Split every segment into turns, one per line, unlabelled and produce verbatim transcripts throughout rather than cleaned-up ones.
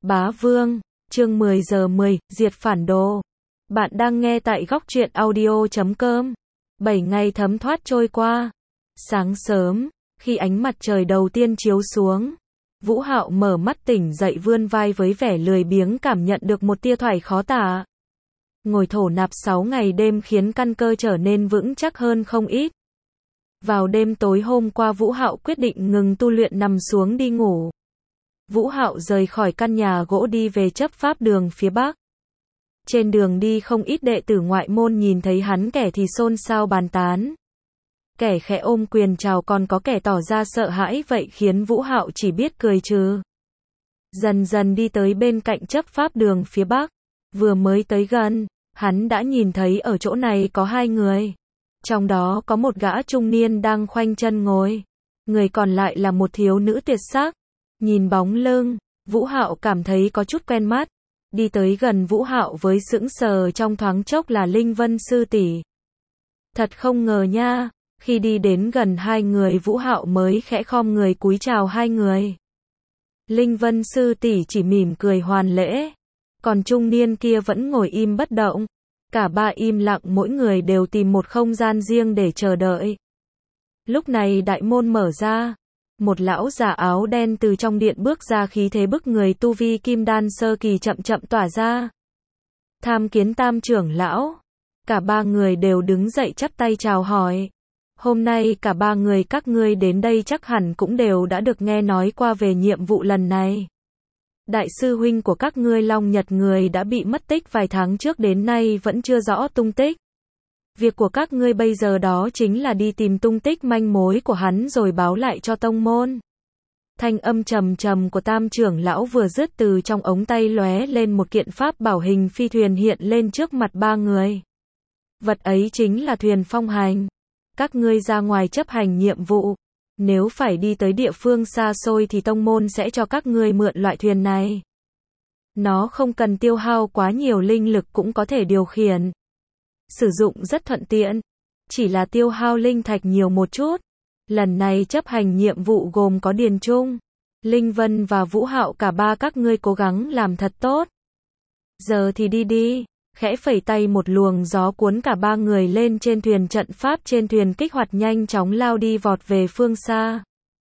Bá Vương, chương mười giờ mười, diệt phản đồ. Bạn đang nghe tại góc truyện audio chấm com. Bảy ngày thấm thoát trôi qua. Sáng sớm, khi ánh mặt trời đầu tiên chiếu xuống, Vũ Hạo mở mắt tỉnh dậy, vươn vai với vẻ lười biếng, cảm nhận được một tia thoải khó tả. Ngồi thổ nạp sáu ngày đêm khiến căn cơ trở nên vững chắc hơn không ít. Vào đêm tối hôm qua, Vũ Hạo quyết định ngừng tu luyện, nằm xuống đi ngủ. Vũ Hạo rời khỏi căn nhà gỗ đi về chấp pháp đường phía bắc. Trên đường đi, không ít đệ tử ngoại môn nhìn thấy hắn, kẻ thì xôn xao bàn tán, kẻ khẽ ôm quyền chào, còn có kẻ tỏ ra sợ hãi, vậy khiến Vũ Hạo chỉ biết cười trừ. Dần dần đi tới bên cạnh chấp pháp đường phía bắc. Vừa mới tới gần, hắn đã nhìn thấy ở chỗ này có hai người. Trong đó có một gã trung niên đang khoanh chân ngồi, người còn lại là một thiếu nữ tuyệt sắc. Nhìn bóng lưng, Vũ Hạo cảm thấy có chút quen mắt. Đi tới gần, Vũ Hạo với sững sờ trong thoáng chốc, là Linh Vân sư tỷ. Thật không ngờ nha. Khi đi đến gần hai người, Vũ Hạo mới khẽ khom người cúi chào hai người. Linh Vân sư tỷ chỉ mỉm cười hoàn lễ, còn trung niên kia vẫn ngồi im bất động. Cả ba im lặng, mỗi người đều tìm một không gian riêng để chờ đợi. Lúc này đại môn mở ra, một lão già áo đen từ trong điện bước ra, khí thế bức người, tu vi kim đan sơ kỳ chậm chậm tỏa ra. Tham kiến Tam trưởng lão. Cả ba người đều đứng dậy chắp tay chào hỏi. Hôm nay cả ba người các ngươi đến đây chắc hẳn cũng đều đã được nghe nói qua về nhiệm vụ lần này. Đại sư huynh của các ngươi Long Nhật người đã bị mất tích vài tháng trước, đến nay vẫn chưa rõ tung tích. Việc của các ngươi bây giờ đó chính là đi tìm tung tích manh mối của hắn rồi báo lại cho tông môn. Thanh âm trầm trầm của Tam trưởng lão vừa dứt, từ trong ống tay lóe lên một kiện pháp bảo hình phi thuyền hiện lên trước mặt ba người. Vật ấy chính là thuyền phong hành. Các ngươi ra ngoài chấp hành nhiệm vụ, nếu phải đi tới địa phương xa xôi thì tông môn sẽ cho các ngươi mượn loại thuyền này. Nó không cần tiêu hao quá nhiều linh lực cũng có thể điều khiển. Sử dụng rất thuận tiện, chỉ là tiêu hao linh thạch nhiều một chút. Lần này chấp hành nhiệm vụ gồm có Điền Trung, Linh Vân và Vũ Hạo, cả ba các ngươi cố gắng làm thật tốt. Giờ thì đi đi. Khẽ phẩy tay, một luồng gió cuốn cả ba người lên trên thuyền, trận pháp trên thuyền kích hoạt, nhanh chóng lao đi vọt về phương xa.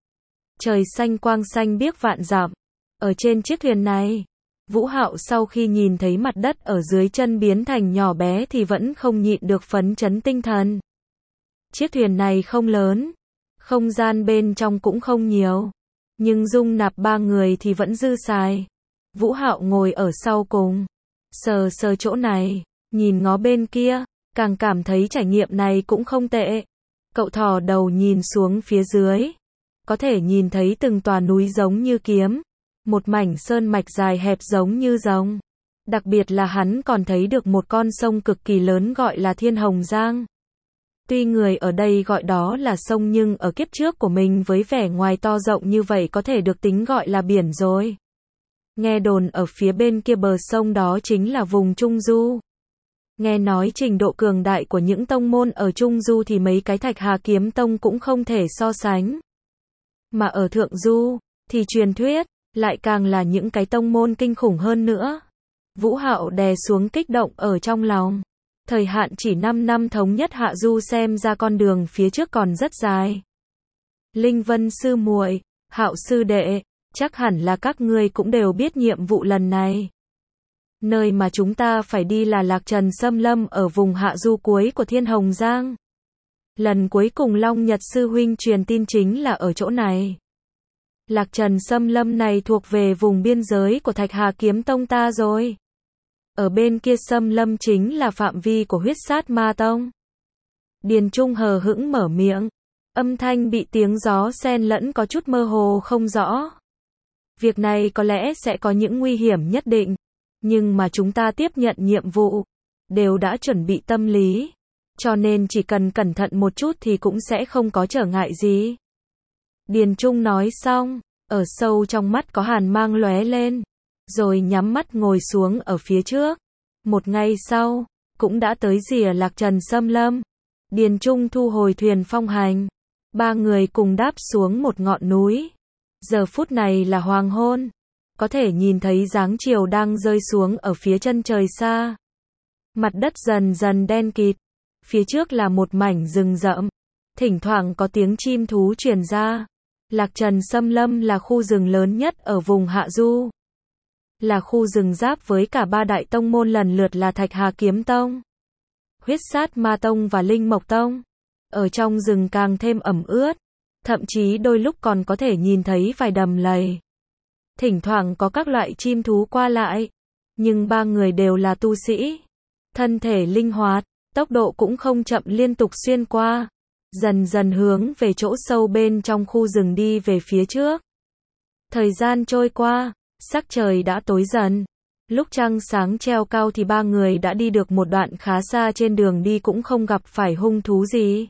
Trời xanh quang xanh biếc vạn dặm. Ở trên chiếc thuyền này, Vũ Hạo sau khi nhìn thấy mặt đất ở dưới chân biến thành nhỏ bé thì vẫn không nhịn được phấn chấn tinh thần. Chiếc thuyền này không lớn, không gian bên trong cũng không nhiều, nhưng dung nạp ba người thì vẫn dư xài. Vũ Hạo ngồi ở sau cùng, sờ sờ chỗ này, nhìn ngó bên kia, càng cảm thấy trải nghiệm này cũng không tệ. Cậu thò đầu nhìn xuống phía dưới, có thể nhìn thấy từng tòa núi giống như kiếm, một mảnh sơn mạch dài hẹp giống như rồng. Đặc biệt là hắn còn thấy được một con sông cực kỳ lớn gọi là Thiên Hồng Giang. Tuy người ở đây gọi đó là sông, nhưng ở kiếp trước của mình với vẻ ngoài to rộng như vậy có thể được tính gọi là biển rồi. Nghe đồn ở phía bên kia bờ sông đó chính là vùng Trung Du. Nghe nói trình độ cường đại của những tông môn ở Trung Du thì mấy cái Thạch Hà Kiếm Tông cũng không thể so sánh. Mà ở Thượng Du, thì truyền thuyết lại càng là những cái tông môn kinh khủng hơn nữa. Vũ Hạo đè xuống kích động ở trong lòng. Thời hạn chỉ năm năm thống nhất Hạ Du, xem ra con đường phía trước còn rất dài. Linh Vân sư muội, Hạo sư đệ, chắc hẳn là các ngươi cũng đều biết nhiệm vụ lần này. Nơi mà chúng ta phải đi là Lạc Trần Xâm Lâm ở vùng hạ du cuối của Thiên Hồng Giang. Lần cuối cùng Long Nhật sư huynh truyền tin chính là ở chỗ này. Lạc Trần Xâm Lâm này thuộc về vùng biên giới của Thạch Hà Kiếm Tông ta rồi. Ở bên kia xâm lâm chính là phạm vi của Huyết Sát Ma Tông. Điền Trung hờ hững mở miệng, âm thanh bị tiếng gió xen lẫn, có chút mơ hồ không rõ. Việc này có lẽ sẽ có những nguy hiểm nhất định, nhưng mà chúng ta tiếp nhận nhiệm vụ, đều đã chuẩn bị tâm lý, cho nên chỉ cần cẩn thận một chút thì cũng sẽ không có trở ngại gì. Điền Trung nói xong, ở sâu trong mắt có hàn mang lóe lên, rồi nhắm mắt ngồi xuống ở phía trước. Một ngày sau, cũng đã tới rìa Lạc Trần Xâm Lâm. Điền Trung thu hồi thuyền phong hành, ba người cùng đáp xuống một ngọn núi. Giờ phút này là hoàng hôn, có thể nhìn thấy dáng chiều đang rơi xuống ở phía chân trời xa. Mặt đất dần dần đen kịt. Phía trước là một mảnh rừng rậm. Thỉnh thoảng có tiếng chim thú truyền ra. Lạc Trần Xâm Lâm là khu rừng lớn nhất ở vùng Hạ Du. Là khu rừng giáp với cả ba đại tông môn lần lượt là Thạch Hà Kiếm Tông, Huyết Sát Ma Tông và Linh Mộc Tông. Ở trong rừng càng thêm ẩm ướt. Thậm chí đôi lúc còn có thể nhìn thấy vài đầm lầy. Thỉnh thoảng có các loại chim thú qua lại. Nhưng ba người đều là tu sĩ. Thân thể linh hoạt, tốc độ cũng không chậm, liên tục xuyên qua. Dần dần hướng về chỗ sâu bên trong khu rừng đi về phía trước. Thời gian trôi qua, sắc trời đã tối dần. Lúc trăng sáng treo cao thì ba người đã đi được một đoạn khá xa, trên đường đi cũng không gặp phải hung thú gì.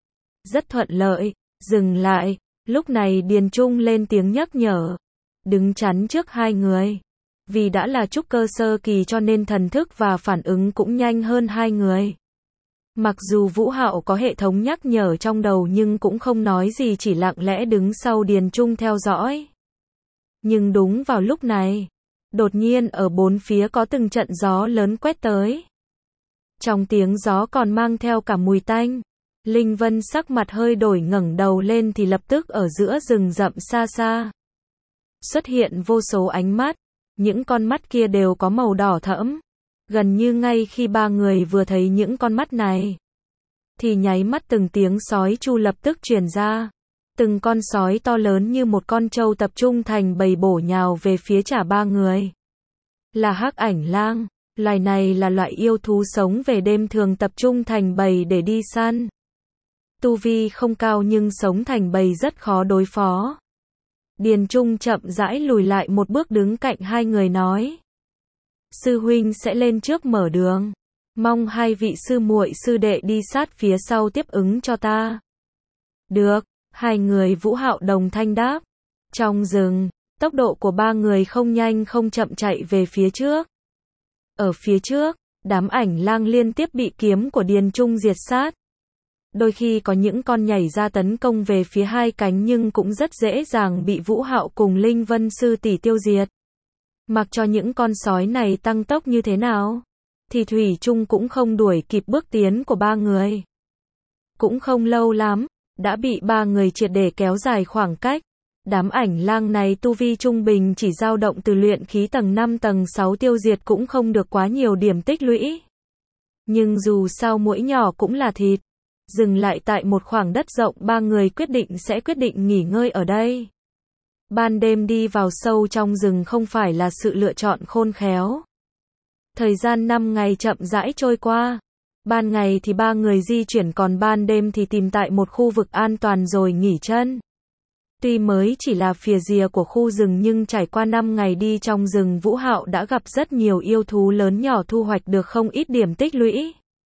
Rất thuận lợi, dừng lại, lúc này Điền Trung lên tiếng nhắc nhở. Đứng chắn trước hai người. Vì đã là trúc cơ sơ kỳ cho nên thần thức và phản ứng cũng nhanh hơn hai người. Mặc dù Vũ Hạo có hệ thống nhắc nhở trong đầu nhưng cũng không nói gì, chỉ lặng lẽ đứng sau Điền Trung theo dõi. Nhưng đúng vào lúc này, đột nhiên ở bốn phía có từng trận gió lớn quét tới. Trong tiếng gió còn mang theo cả mùi tanh. Linh Vân sắc mặt hơi đổi, ngẩng đầu lên thì lập tức ở giữa rừng rậm xa xa xuất hiện vô số ánh mắt. Những con mắt kia đều có màu đỏ thẫm. Gần như ngay khi ba người vừa thấy những con mắt này, thì nháy mắt từng tiếng sói chu lập tức truyền ra. Từng con sói to lớn như một con trâu tập trung thành bầy bổ nhào về phía trả ba người. Là Hắc Ảnh Lang. Loài này là loại yêu thú sống về đêm, thường tập trung thành bầy để đi săn. Tu vi không cao nhưng sống thành bầy rất khó đối phó. Điền Trung chậm rãi lùi lại một bước, đứng cạnh hai người nói. Sư huynh sẽ lên trước mở đường. Mong hai vị sư muội sư đệ đi sát phía sau tiếp ứng cho ta. Được, hai người Vũ Hạo đồng thanh đáp. Trong rừng, tốc độ của ba người không nhanh không chậm chạy về phía trước. Ở phía trước, đám ảnh lang liên tiếp bị kiếm của Điền Trung diệt sát. Đôi khi có những con nhảy ra tấn công về phía hai cánh nhưng cũng rất dễ dàng bị Vũ Hạo cùng Linh Vân sư tỷ tiêu diệt. Mặc cho những con sói này tăng tốc như thế nào, thì thủy chung cũng không đuổi kịp bước tiến của ba người. Cũng không lâu lắm, đã bị ba người triệt để kéo dài khoảng cách. Đám ảnh lang này tu vi trung bình chỉ dao động từ luyện khí tầng năm tầng sáu, tiêu diệt cũng không được quá nhiều điểm tích lũy. Nhưng dù sao mũi nhỏ cũng là thịt. Dừng lại tại một khoảng đất rộng, ba người quyết định sẽ quyết định nghỉ ngơi ở đây. Ban đêm đi vào sâu trong rừng không phải là sự lựa chọn khôn khéo. Thời gian năm ngày chậm rãi trôi qua. Ban ngày thì ba người di chuyển, còn ban đêm thì tìm tại một khu vực an toàn rồi nghỉ chân. Tuy mới chỉ là phía rìa của khu rừng nhưng trải qua năm ngày đi trong rừng, Vũ Hạo đã gặp rất nhiều yêu thú lớn nhỏ, thu hoạch được không ít điểm tích lũy.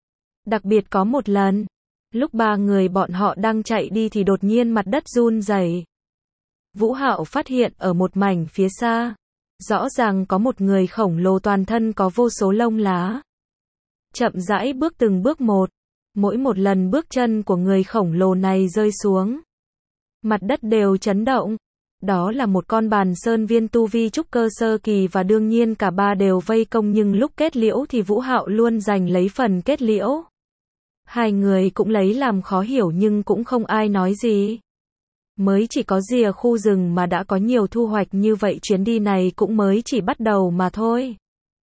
Đặc biệt có một lần, lúc ba người bọn họ đang chạy đi thì đột nhiên mặt đất run rẩy. Vũ Hạo phát hiện ở một mảnh phía xa, rõ ràng có một người khổng lồ toàn thân có vô số lông lá. Chậm rãi bước từng bước một, mỗi một lần bước chân của người khổng lồ này rơi xuống, mặt đất đều chấn động. Đó là một con bàn sơn viên tu vi trúc cơ sơ kỳ và đương nhiên cả ba đều vây công, nhưng lúc kết liễu thì Vũ Hạo luôn giành lấy phần kết liễu. Hai người cũng lấy làm khó hiểu nhưng cũng không ai nói gì. Mới chỉ có rìa khu rừng mà đã có nhiều thu hoạch như vậy, chuyến đi này cũng mới chỉ bắt đầu mà thôi.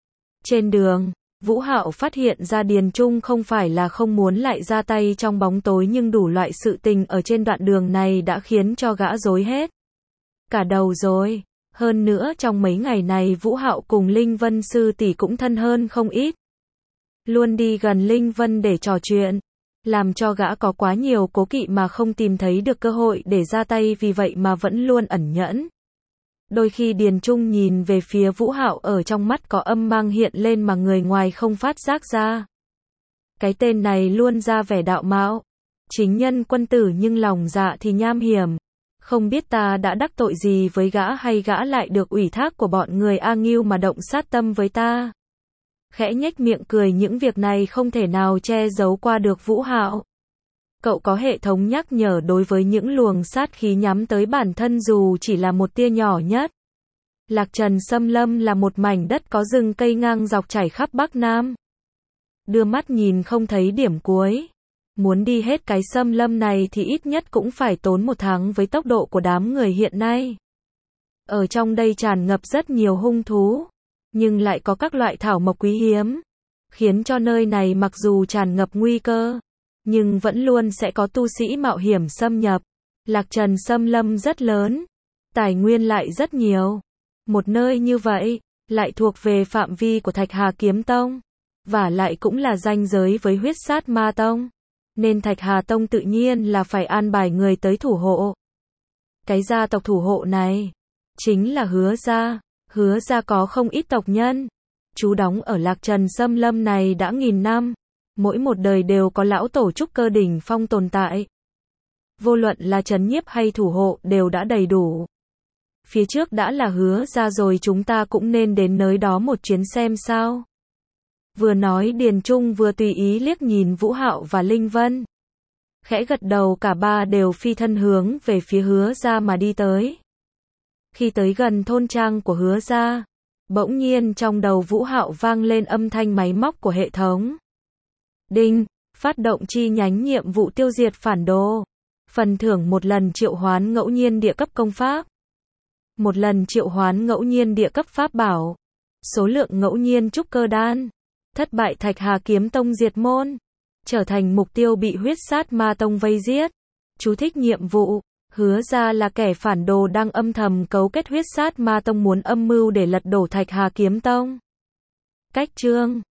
Trên đường, Vũ Hạo phát hiện ra Điền Trung không phải là không muốn lại ra tay trong bóng tối, nhưng đủ loại sự tình ở trên đoạn đường này đã khiến cho gã rối hết cả đầu rồi. Hơn nữa trong mấy ngày này Vũ Hạo cùng Linh Vân sư tỷ cũng thân hơn không ít. Luôn đi gần Linh Vân để trò chuyện, làm cho gã có quá nhiều cố kỵ mà không tìm thấy được cơ hội để ra tay, vì vậy mà vẫn luôn ẩn nhẫn. Đôi khi Điền Trung nhìn về phía Vũ Hạo, ở trong mắt có âm mang hiện lên mà người ngoài không phát giác ra. Cái tên này luôn ra vẻ đạo mạo, chính nhân quân tử nhưng lòng dạ thì nham hiểm. Không biết ta đã đắc tội gì với gã hay gã lại được ủy thác của bọn người A Ngưu mà động sát tâm với ta. Khẽ nhếch miệng cười, những việc này không thể nào che giấu qua được Vũ Hạo. Cậu có hệ thống nhắc nhở đối với những luồng sát khí nhắm tới bản thân dù chỉ là một tia nhỏ nhất, Lạc Trần Xâm Lâm là một mảnh đất có rừng cây ngang dọc chảy khắp Bắc Nam. Đưa mắt nhìn không thấy điểm cuối. Muốn đi hết cái xâm lâm này thì ít nhất cũng phải tốn một tháng với tốc độ của đám người hiện nay. Ở trong đây tràn ngập rất nhiều hung thú, nhưng lại có các loại thảo mộc quý hiếm, khiến cho nơi này mặc dù tràn ngập nguy cơ, nhưng vẫn luôn sẽ có tu sĩ mạo hiểm xâm nhập. Lạc Trần Xâm Lâm rất lớn, tài nguyên lại rất nhiều. Một nơi như vậy, lại thuộc về phạm vi của Thạch Hà Kiếm Tông, và lại cũng là ranh giới với Huyết Sát Ma Tông, nên Thạch Hà Tông tự nhiên là phải an bài người tới thủ hộ. Cái gia tộc thủ hộ này, chính là Hứa gia. Hứa gia có không ít tộc nhân, trú đóng ở Lạc Trần Xâm Lâm này đã nghìn năm, mỗi một đời đều có lão tổ trúc cơ đỉnh phong tồn tại. Vô luận là trấn nhiếp hay thủ hộ đều đã đầy đủ. Phía trước đã là Hứa gia rồi, chúng ta cũng nên đến nơi đó một chuyến xem sao. Vừa nói Điền Trung vừa tùy ý liếc nhìn Vũ Hạo và Linh Vân. Khẽ gật đầu, cả ba đều phi thân hướng về phía Hứa gia mà đi tới. Khi tới gần thôn trang của Hứa gia, bỗng nhiên trong đầu Vũ Hạo vang lên âm thanh máy móc của hệ thống. Đinh, phát động chi nhánh nhiệm vụ tiêu diệt phản đồ. Phần thưởng một lần triệu hoán ngẫu nhiên địa cấp công pháp. Một lần triệu hoán ngẫu nhiên địa cấp pháp bảo. Số lượng ngẫu nhiên trúc cơ đan. Thất bại Thạch Hà Kiếm Tông diệt môn. Trở thành mục tiêu bị Huyết Sát Ma Tông vây giết. Chú thích nhiệm vụ. Hứa gia là kẻ phản đồ đang âm thầm cấu kết Huyết Sát Ma Tông, muốn âm mưu để lật đổ Thạch Hà Kiếm Tông. Cách chương